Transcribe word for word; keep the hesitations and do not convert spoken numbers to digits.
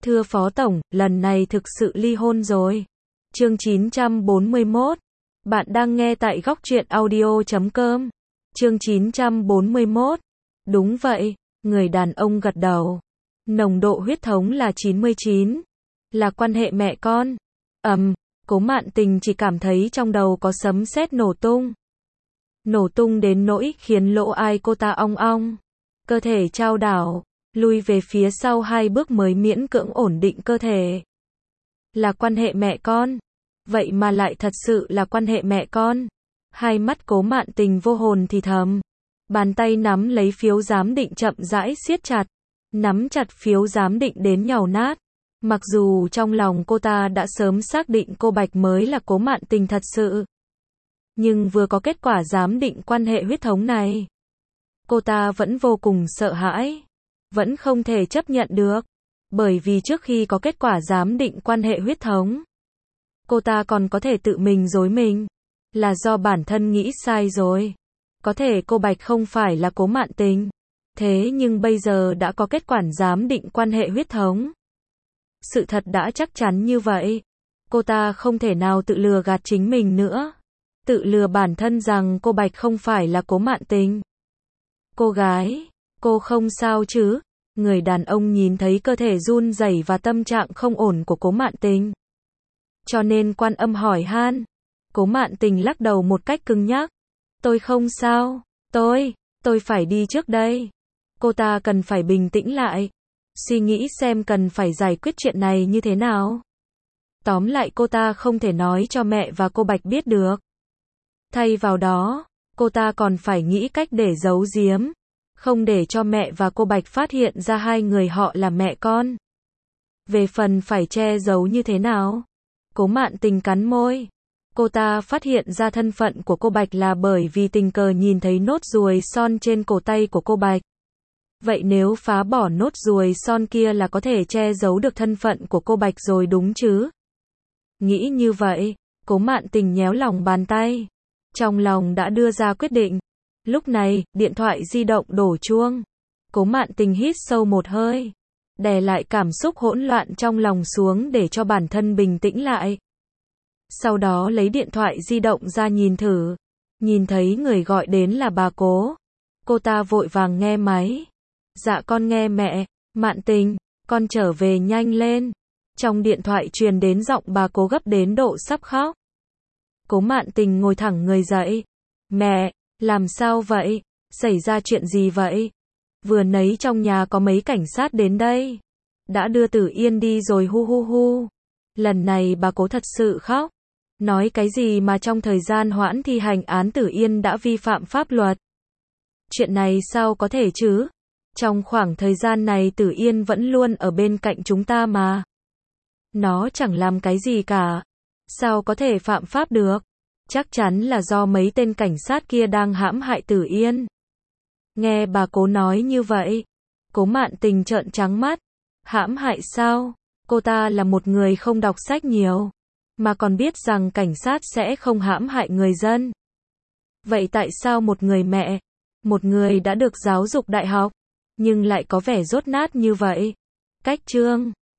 Thưa Phó Tổng, lần này thực sự ly hôn rồi. Chương chín trăm bốn mươi mốt. Bạn đang nghe tại góc truyện audio chấm com. Chương chín trăm bốn mươi mốt. Đúng vậy, người đàn ông gật đầu. Nồng độ huyết thống là chín mươi chín. Là quan hệ mẹ con. Ầm, Cố Mạn Tình chỉ cảm thấy trong đầu có sấm sét nổ tung. Nổ tung đến nỗi khiến lỗ tai cô ta ong ong. Cơ thể chao đảo, lùi về phía sau hai bước mới miễn cưỡng ổn định cơ thể. Là quan hệ mẹ con. Vậy mà lại thật sự là quan hệ mẹ con. Hai mắt Cố Mạn Tình vô hồn thì thầm. Bàn tay nắm lấy phiếu giám định chậm rãi siết chặt. Nắm chặt phiếu giám định đến nhàu nát. Mặc dù trong lòng cô ta đã sớm xác định cô Bạch mới là Cố Mạn Tình thật sự. Nhưng vừa có kết quả giám định quan hệ huyết thống này, cô ta vẫn vô cùng sợ hãi. Vẫn không thể chấp nhận được. Bởi vì trước khi có kết quả giám định quan hệ huyết thống, cô ta còn có thể tự mình dối mình. Là do bản thân nghĩ sai rồi. Có thể cô Bạch không phải là Cố Mạn Tình. Thế nhưng bây giờ đã có kết quả giám định quan hệ huyết thống. Sự thật đã chắc chắn như vậy. Cô ta không thể nào tự lừa gạt chính mình nữa. Tự lừa bản thân rằng cô Bạch không phải là Cố Mạn Tình. Cô gái, cô không sao chứ? Người đàn ông nhìn thấy cơ thể run rẩy và tâm trạng không ổn của Cố Mạn Tình, cho nên quan âm hỏi han. Cố Mạn Tình lắc đầu một cách cứng nhắc. Tôi không sao, tôi, tôi phải đi trước đây. Cô ta cần phải bình tĩnh lại. Suy nghĩ xem cần phải giải quyết chuyện này như thế nào. Tóm lại cô ta không thể nói cho mẹ và cô Bạch biết được. Thay vào đó, cô ta còn phải nghĩ cách để giấu giếm. Không để cho mẹ và cô Bạch phát hiện ra hai người họ là mẹ con. Về phần phải che giấu như thế nào? Cố Mạn Tình cắn môi. Cô ta phát hiện ra thân phận của cô Bạch là bởi vì tình cờ nhìn thấy nốt ruồi son trên cổ tay của cô Bạch. Vậy nếu phá bỏ nốt ruồi son kia là có thể che giấu được thân phận của cô Bạch rồi đúng chứ? Nghĩ như vậy, Cố Mạn Tình nhéo lòng bàn tay. Trong lòng đã đưa ra quyết định. Lúc này, điện thoại di động đổ chuông. Cố Mạn Tình hít sâu một hơi, đè lại cảm xúc hỗn loạn trong lòng xuống để cho bản thân bình tĩnh lại. Sau đó lấy điện thoại di động ra nhìn thử. Nhìn thấy người gọi đến là bà Cố. Cô ta vội vàng nghe máy. Dạ con nghe mẹ. Mạn Tình, con trở về nhanh lên. Trong điện thoại truyền đến giọng bà Cố gấp đến độ sắp khóc. Cố Mạn Tình ngồi thẳng người dậy. Mẹ, làm sao vậy? Xảy ra chuyện gì vậy? Vừa nãy trong nhà có mấy cảnh sát đến đây. Đã đưa Tử Yên đi rồi hu hu hu. Lần này bà Cố thật sự khóc. Nói cái gì mà trong thời gian hoãn thi hành án Tử Yên đã vi phạm pháp luật. Chuyện này sao có thể chứ? Trong khoảng thời gian này Tử Yên vẫn luôn ở bên cạnh chúng ta mà. Nó chẳng làm cái gì cả. Sao có thể phạm pháp được? Chắc chắn là do mấy tên cảnh sát kia đang hãm hại Tử Yên. Nghe bà Cố nói như vậy, Cố Mạn Tình trợn trắng mắt. Hãm hại sao? Cô ta là một người không đọc sách nhiều, mà còn biết rằng cảnh sát sẽ không hãm hại người dân. Vậy tại sao một người mẹ, một người đã được giáo dục đại học, nhưng lại có vẻ dốt nát như vậy? Cách chương